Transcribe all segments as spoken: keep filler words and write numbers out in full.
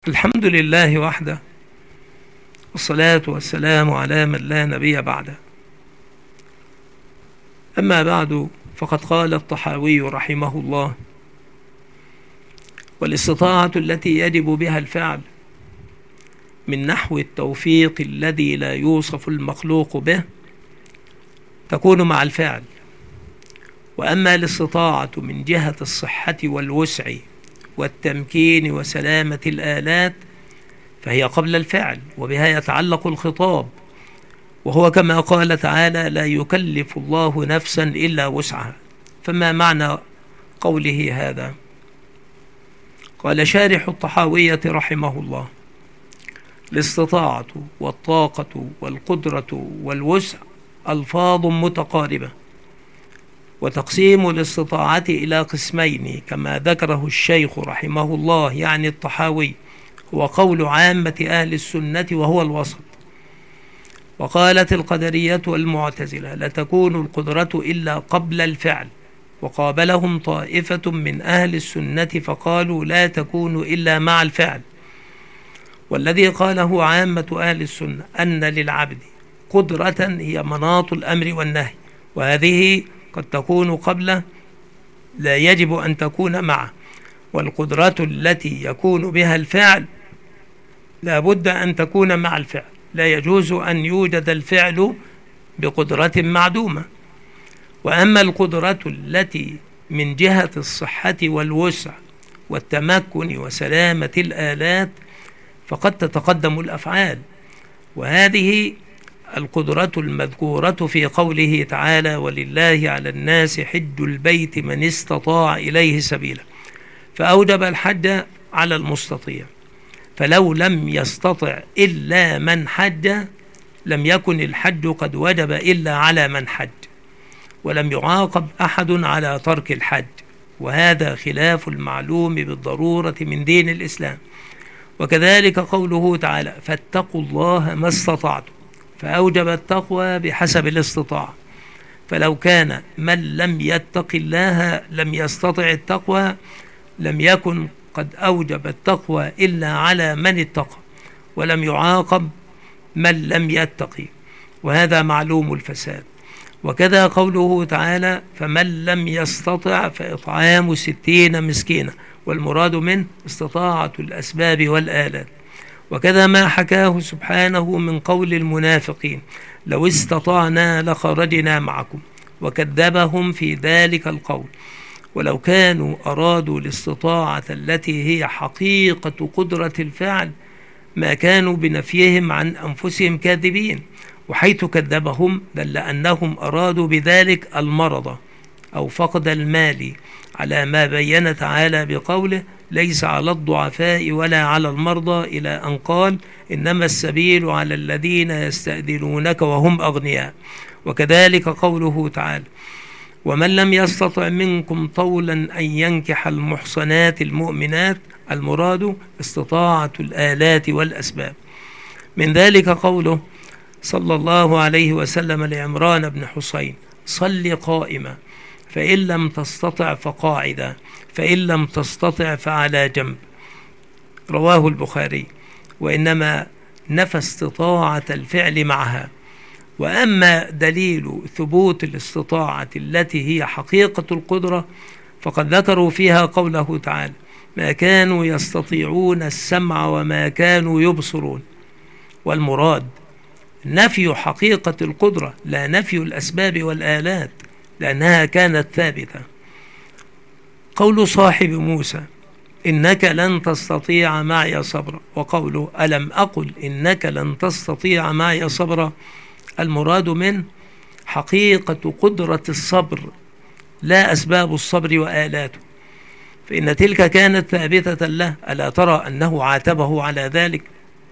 الحمد لله وحده، والصلاة والسلام على من لا نبي بعده. أما بعد، فقد قال الطحاوي رحمه الله: والاستطاعة التي يجب بها الفعل من نحو التوفيق الذي لا يوصف المخلوق به تكون مع الفعل، وأما الاستطاعة من جهة الصحة والوسع والتمكين وسلامة الآلات فهي قبل الفعل، وبها يتعلق الخطاب، وهو كما قال تعالى: لا يكلف الله نفسا إلا وسعها. فما معنى قوله هذا؟ قال شارح الطحاوية رحمه الله: الاستطاعة والطاقة والقدرة والوسع ألفاظ متقاربة، وتقسيم الاستطاعة إلى قسمين كما ذكره الشيخ رحمه الله يعني الطحاوي هو قول عامة أهل السنة وهو الوسط. وقالت القدرية والمعتزلة: لا تكون القدرة إلا قبل الفعل، وقابلهم طائفة من أهل السنة فقالوا: لا تكون إلا مع الفعل. والذي قاله عامة أهل السنة أن للعبد قدرة هي مناط الأمر والنهي، وهذه قد تكون قبله لا يجب أن تكون معه، والقدرة التي يكون بها الفعل لا بد أن تكون مع الفعل، لا يجوز أن يوجد الفعل بقدرة معدومة. وأما القدرة التي من جهة الصحة والوسع والتمكن وسلامة الآلات فقد تتقدم الأفعال، وهذه القدرة المذكورة في قوله تعالى: ولله على الناس حج البيت من استطاع إليه سبيلا، فأوجب الحج على المستطيع، فلو لم يستطع إلا من حج لم يكن الحج قد وجب إلا على من حج، ولم يعاقب أحد على ترك الحج، وهذا خلاف المعلوم بالضرورة من دين الإسلام. وكذلك قوله تعالى: فاتقوا الله ما استطعتم، فأوجب التقوى بحسب الاستطاعة، فلو كان من لم يتق الله لم يستطع التقوى لم يكن قد أوجب التقوى إلا على من اتقى، ولم يعاقب من لم يتقي، وهذا معلوم الفساد. وكذا قوله تعالى: فمن لم يستطع فإطعام ستين مسكينا، والمراد منه استطاعة الأسباب والآلات. وكذا ما حكاه سبحانه من قول المنافقين: لو استطعنا لخرجنا معكم، وكذبهم في ذلك القول. ولو كانوا أرادوا الاستطاعة التي هي حقيقة قدرة الفعل ما كانوا بنفيهم عن أنفسهم كاذبين، وحيث كذبهم دل أنهم أرادوا بذلك المرض أو فقد المال، على ما بين تعالى بقوله: ليس على الضعفاء ولا على المرضى، إلى أن قال: إنما السبيل على الذين يستأذنونك وهم أغنياء. وكذلك قوله تعالى: ومن لم يستطع منكم طولا أن ينكح المحصنات المؤمنات، المراد استطاعة الآلات والأسباب. من ذلك قوله صلى الله عليه وسلم لعمران بن حسين: صل قائما، فإن لم تستطع فقاعدا، فإن لم تستطع فعلى جنب، رواه البخاري. وإنما نفى استطاعة الفعل معها. وأما دليل ثبوت الاستطاعة التي هي حقيقة القدرة فقد ذكروا فيها قوله تعالى: ما كانوا يستطيعون السمع وما كانوا يبصرون. والمراد نفي حقيقة القدرة لا نفي الأسباب والآلات، لأنها كانت ثابتة. قول صاحب موسى: إنك لن تستطيع معي صبرا، وقوله: ألم أقل إنك لن تستطيع معي صبرا، المراد من حقيقة قدرة الصبر لا أسباب الصبر وآلاته، فإن تلك كانت ثابتة له. ألا ترى أنه عاتبه على ذلك؟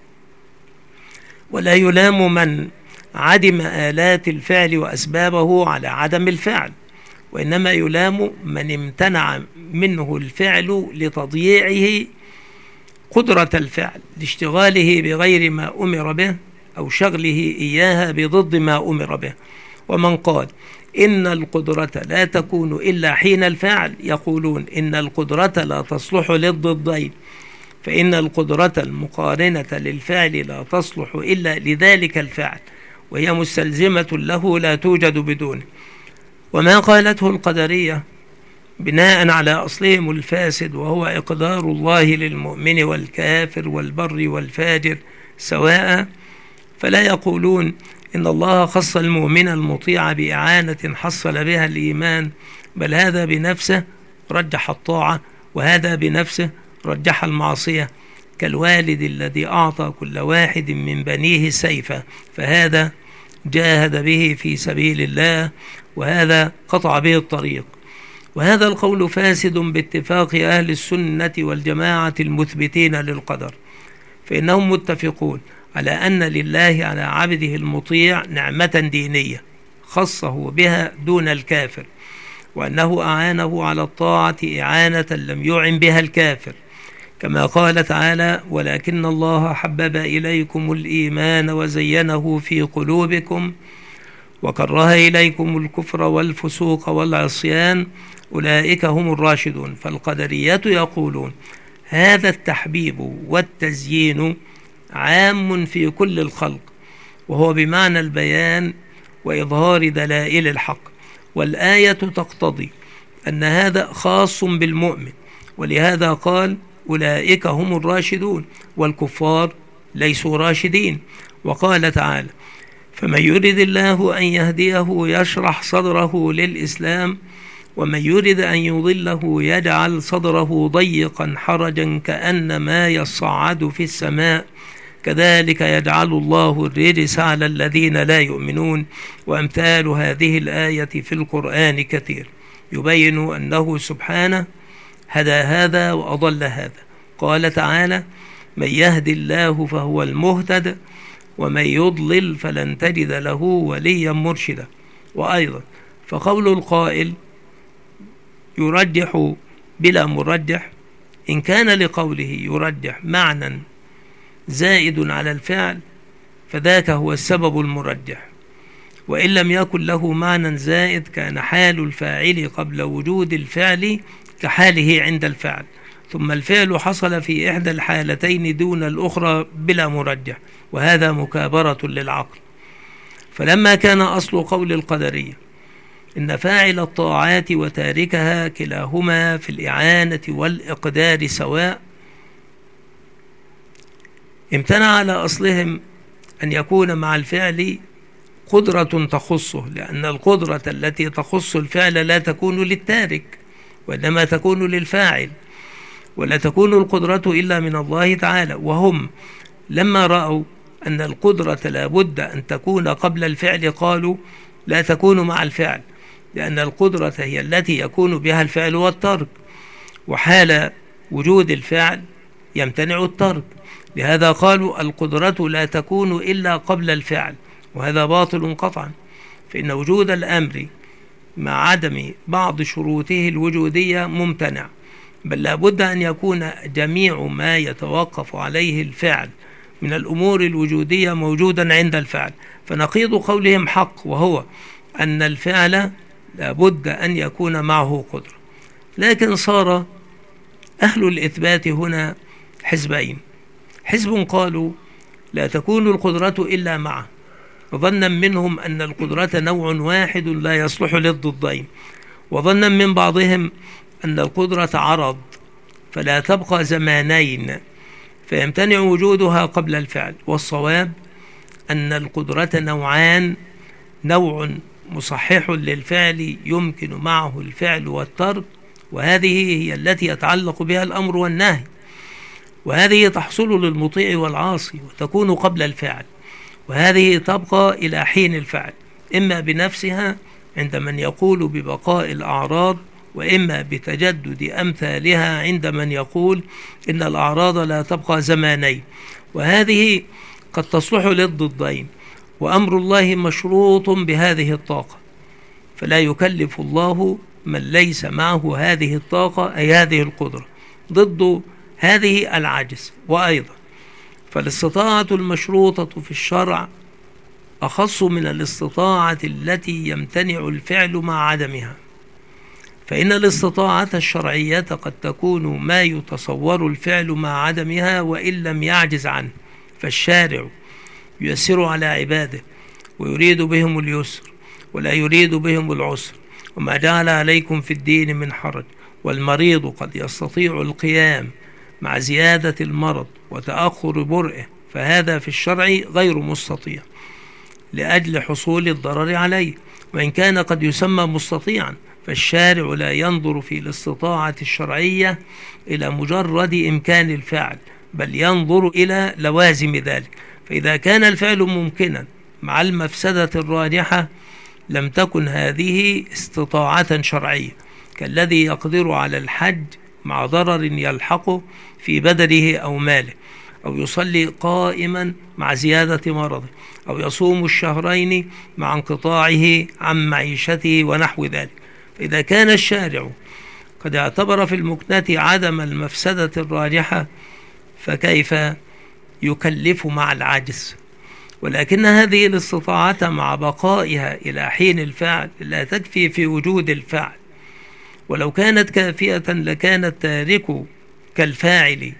ولا يلام من عدم آلات الفعل وأسبابه على عدم الفعل، وإنما يلام من امتنع منه الفعل لتضييعه قدرة الفعل، لاشتغاله بغير ما أمر به أو شغله إياها بضد ما أمر به. ومن قال إن القدرة لا تكون إلا حين الفعل، يقولون إن القدرة لا تصلح للضدين، فإن القدرة المقارنة للفعل لا تصلح إلا لذلك الفعل، وهي مستلزمة له لا توجد بدونه. وما قالته القدرية بناء على أصلهم الفاسد، وهو إقدار الله للمؤمن والكافر والبر والفاجر سواء، فلا يقولون إن الله خص المؤمن المطيع بإعانة حصل بها الإيمان، بل هذا بنفسه رجح الطاعة، وهذا بنفسه رجح المعصية، كالوالد الذي أعطى كل واحد من بنيه سيفا، فهذا جاهد به في سبيل الله، وهذا قطع به الطريق. وهذا القول فاسد باتفاق أهل السنة والجماعة المثبتين للقدر، فإنهم متفقون على أن لله على عبده المطيع نعمة دينية خصه بها دون الكافر، وأنه أعانه على الطاعة إعانة لم يعن بها الكافر، كما قال تعالى: ولكن الله حبب إليكم الإيمان وزينه في قلوبكم وكره إليكم الكفر والفسوق والعصيان أولئك هم الراشدون. فالقدرية يقولون هذا التحبيب والتزيين عام في كل الخلق، وهو بمعنى البيان وإظهار دلائل الحق، والآية تقتضي أن هذا خاص بالمؤمن، ولهذا قال: أولئك هم الراشدون، والكفار ليسوا راشدين. وقال تعالى: فمن يرد الله أن يهديه يشرح صدره للإسلام، ومن يرد أن يضله يجعل صدره ضيقا حرجا كأنما يصعد في السماء، كذلك يجعل الله الرجس على الذين لا يؤمنون. وأمثال هذه الآية في القرآن كثير يبين أنه سبحانه هدى هذا وأضل هذا. قال تعالى: من يهد الله فهو المهتد، ومن يضلل فلن تجد له وليا مرشدا. وأيضا فقول القائل يرجح بلا مرجح، إن كان لقوله يرجح معنى زائد على الفعل فذاك هو السبب المرجح، وإن لم يكن له معنى زائد كان حال الفاعل قبل وجود الفعل كحاله عند الفعل، ثم الفعل حصل في إحدى الحالتين دون الأخرى بلا مرجح، وهذا مكابرة للعقل. فلما كان أصل قول القدرية إن فاعل الطاعات وتاركها كلاهما في الإعانة والإقدار سواء، امتنع على أصلهم أن يكون مع الفعل قدرة تخصه، لأن القدرة التي تخص الفعل لا تكون للتارك وإنما تكون للفاعل، ولا تكون القدرة إلا من الله تعالى. وهم لما رأوا أن القدرة لا بد أن تكون قبل الفعل قالوا لا تكون مع الفعل، لأن القدرة هي التي يكون بها الفعل والترك، وحال وجود الفعل يمتنع الترك، لهذا قالوا القدرة لا تكون إلا قبل الفعل، وهذا باطل قطعا، فإن وجود الأمر مع عدم بعض شروطه الوجودية ممتنع، بل لا بد أن يكون جميع ما يتوقف عليه الفعل من الأمور الوجودية موجودا عند الفعل. فنقيض قولهم حق، وهو أن الفعل لا بد أن يكون معه قدرة. لكن صار أهل الإثبات هنا حزبين: حزب قالوا لا تكون القدرة إلا معه، وظنا منهم أن القدرة نوع واحد لا يصلح للضدين، وظنا من بعضهم أن القدرة عرض فلا تبقى زمانين فيمتنع وجودها قبل الفعل. والصواب أن القدرة نوعان: نوع مصحح للفعل يمكن معه الفعل والترك، وهذه هي التي يتعلق بها الأمر والنهي، وهذه تحصل للمطيع والعاصي وتكون قبل الفعل، وهذه تبقى إلى حين الفعل، إما بنفسها عند من يقول ببقاء الأعراض، وإما بتجدد أمثالها عند من يقول إن الأعراض لا تبقى زمانين، وهذه قد تصلح للضدين. وأمر الله مشروط بهذه الطاقة، فلا يكلف الله من ليس معه هذه الطاقة أي هذه القدرة، ضد هذه العجز. وأيضا فالاستطاعة المشروطة في الشرع أخص من الاستطاعة التي يمتنع الفعل مع عدمها، فإن الاستطاعة الشرعية قد تكون ما يتصور الفعل مع عدمها وإن لم يعجز عنه، فالشارع ييسر على عباده ويريد بهم اليسر ولا يريد بهم العسر، وما جعل عليكم في الدين من حرج. والمريض قد يستطيع القيام مع زيادة المرض وتأخر برئه، فهذا في الشرع غير مستطيع لأجل حصول الضرر عليه، وإن كان قد يسمى مستطيعا، فالشارع لا ينظر في الاستطاعة الشرعية إلى مجرد إمكان الفعل، بل ينظر إلى لوازم ذلك. فإذا كان الفعل ممكنا مع المفسدة الراجحة لم تكن هذه استطاعة شرعية، كالذي يقدر على الحج مع ضرر يلحقه في بدنه أو ماله، أو يصلي قائما مع زيادة مرضه، أو يصوم الشهرين مع انقطاعه عن معيشته ونحو ذلك. فإذا كان الشارع قد اعتبر في المكنة عدم المفسدة الراجحة فكيف يكلف مع العجز؟ ولكن هذه الاستطاعة مع بقائها إلى حين الفعل لا تكفي في وجود الفعل، ولو كانت كافية لكان التارك كالفاعل،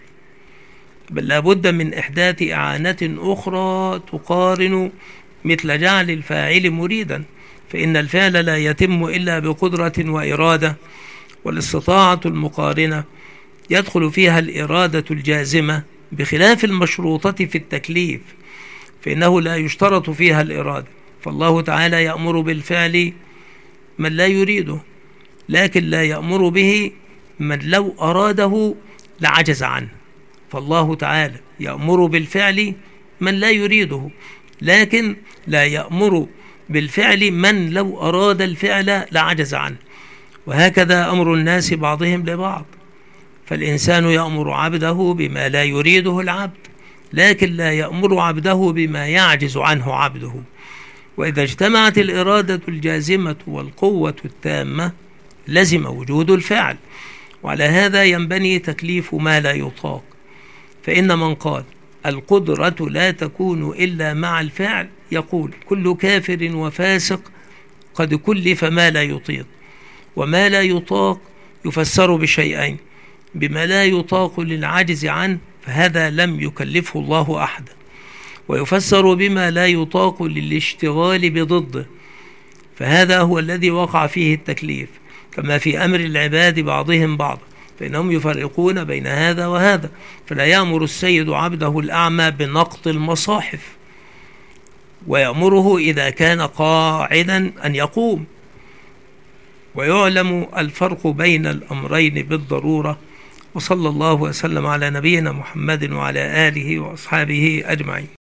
بل لابد من إحداث إعانة أخرى تقارن، مثل جعل الفاعل مريدا، فإن الفعل لا يتم إلا بقدرة وإرادة، والاستطاعة المقارنة يدخل فيها الإرادة الجازمة، بخلاف المشروطة في التكليف فإنه لا يشترط فيها الإرادة. فالله تعالى يأمر بالفعل من لا يريده، لكن لا يأمر به من لو أراده لعجز عنه. فالله تعالى يأمر بالفعل من لا يريده، لكن لا يأمر بالفعل من لو أراد الفعل لعجز عنه. وهكذا أمر الناس بعضهم لبعض، فالإنسان يأمر عبده بما لا يريده العبد، لكن لا يأمر عبده بما يعجز عنه عبده. وإذا اجتمعت الإرادة الجازمة والقوة التامة لزم وجود الفعل، وعلى هذا ينبني تكليف ما لا يطاق. فإن من قال القدرة لا تكون إلا مع الفعل يقول كل كافر وفاسق قد كلف ما لا يطيق، وما لا يطاق يفسر بشيئين: بما لا يطاق للعجز عنه فهذا لم يكلفه الله أحدا، ويفسر بما لا يطاق للاشتغال بضده، فهذا هو الذي وقع فيه التكليف، كما في أمر العباد بعضهم بعضا، فإنهم يفرقون بين هذا وهذا. فلا يأمر السيد عبده الأعمى بنقط المصاحف، ويأمره إذا كان قاعدا أن يقوم، ويعلم الفرق بين الأمرين بالضرورة. وصلى الله وسلم على نبينا محمد وعلى آله وأصحابه أجمعين.